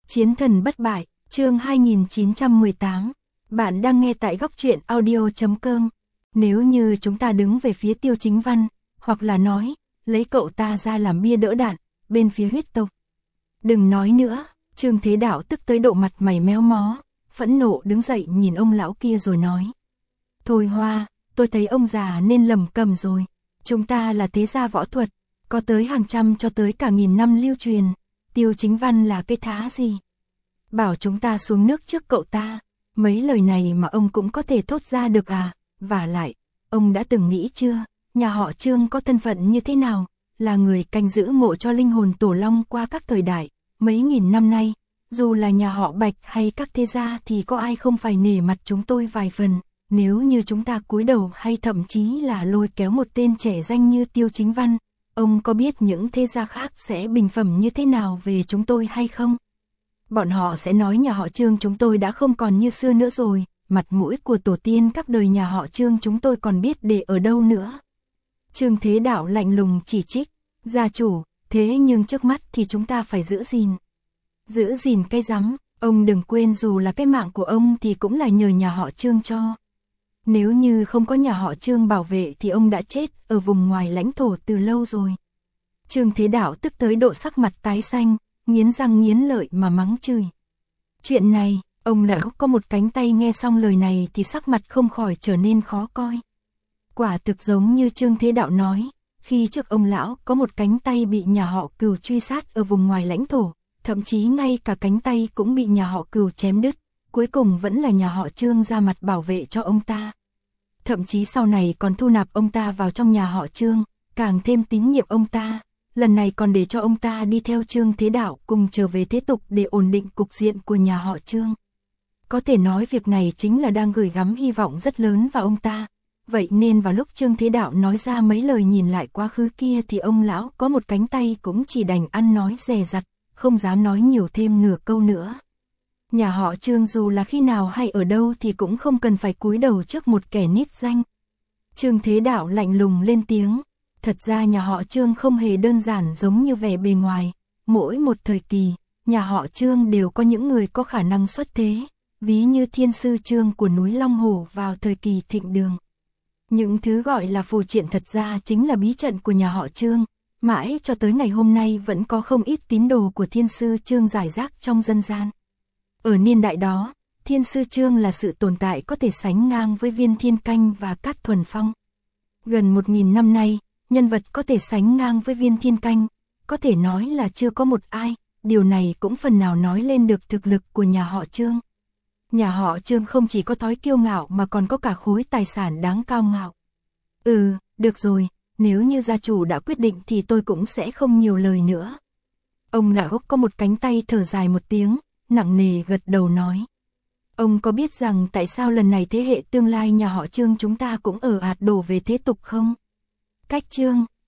Chiến thần bất bại, chương 2918. Bạn đang nghe tại góc truyện audio.com. Nếu như chúng ta đứng về phía Tiêu Chính Văn, hoặc là nói, lấy cậu ta ra làm bia đỡ đạn, bên phía huyết tộc. Đừng nói nữa, Trương Thế Đạo tức tới độ mặt mày méo mó, phẫn nộ đứng dậy nhìn ông lão kia rồi nói. Thôi Hoa, tôi thấy ông già nên lầm cầm rồi, chúng ta là thế gia võ thuật, có tới hàng trăm cho tới cả nghìn năm lưu truyền, Tiêu Chính Văn là cái thá gì? Bảo chúng ta xuống nước trước cậu ta, mấy lời này mà ông cũng có thể thốt ra được à? Vả lại, ông đã từng nghĩ chưa, nhà họ Trương có thân phận như thế nào, là người canh giữ mộ cho linh hồn tổ long qua các thời đại, mấy nghìn năm nay, dù là nhà họ Bạch hay các thế gia thì có ai không phải nể mặt chúng tôi vài phần, nếu như chúng ta cúi đầu hay thậm chí là lôi kéo một tên trẻ danh như Tiêu Chính Văn, ông có biết những thế gia khác sẽ bình phẩm như thế nào về chúng tôi hay không? Bọn họ sẽ nói nhà họ Trương chúng tôi đã không còn như xưa nữa rồi, mặt mũi của tổ tiên các đời nhà họ Trương chúng tôi còn biết để ở đâu nữa. Trương Thế Đạo lạnh lùng chỉ trích, gia chủ, thế nhưng trước mắt thì chúng ta phải giữ gìn. Giữ gìn cái rắm, ông đừng quên dù là cái mạng của ông thì cũng là nhờ nhà họ Trương cho. Nếu như không có nhà họ Trương bảo vệ thì ông đã chết ở vùng ngoài lãnh thổ từ lâu rồi. Trương Thế Đạo tức tới độ sắc mặt tái xanh, nghiến răng nghiến lợi mà mắng chửi. Chuyện này, ông lão có một cánh tay nghe xong lời này thì sắc mặt không khỏi trở nên khó coi. Quả thực giống như Trương Thế Đạo nói, khi trước ông lão có một cánh tay bị nhà họ Cửu truy sát ở vùng ngoài lãnh thổ, thậm chí ngay cả cánh tay cũng bị nhà họ Cửu chém đứt, cuối cùng vẫn là nhà họ Trương ra mặt bảo vệ cho ông ta. Thậm chí sau này còn thu nạp ông ta vào trong nhà họ Trương, càng thêm tín nhiệm ông ta. Lần này còn để cho ông ta đi theo Trương Thế Đạo cùng trở về thế tục để ổn định cục diện của nhà họ Trương. Có thể nói việc này chính là đang gửi gắm hy vọng rất lớn vào ông ta. Vậy nên vào lúc Trương Thế Đạo nói ra mấy lời nhìn lại quá khứ kia thì ông lão có một cánh tay cũng chỉ đành ăn nói dè dặt, không dám nói nhiều thêm nửa câu nữa. Nhà họ Trương dù là khi nào hay ở đâu thì cũng không cần phải cúi đầu trước một kẻ nít danh. Trương Thế Đạo lạnh lùng lên tiếng. Thật ra nhà họ Trương không hề đơn giản giống như vẻ bề ngoài, mỗi một thời kỳ, nhà họ Trương đều có những người có khả năng xuất thế, ví như thiên sư Trương của núi Long Hổ vào thời kỳ thịnh đường. Những thứ gọi là phù triện thật ra chính là bí trận của nhà họ Trương, mãi cho tới ngày hôm nay vẫn có không ít tín đồ của thiên sư Trương rải rác trong dân gian. Ở niên đại đó, thiên sư Trương là sự tồn tại có thể sánh ngang với Viên Thiên Canh và Cát Thuần Phong. Gần 1000 năm nay, nhân vật có thể sánh ngang với Viên Thiên Canh, có thể nói là chưa có một ai, điều này cũng phần nào nói lên được thực lực của nhà họ Trương. Nhà họ Trương không chỉ có thói kiêu ngạo mà còn có cả khối tài sản đáng cao ngạo. Được rồi, nếu như gia chủ đã quyết định thì tôi cũng sẽ không nhiều lời nữa. Ông lão có một cánh tay thở dài một tiếng, nặng nề gật đầu nói. Ông có biết rằng tại sao lần này thế hệ tương lai nhà họ Trương chúng ta cũng ở ạt đổ về thế tục không? Cách Trương,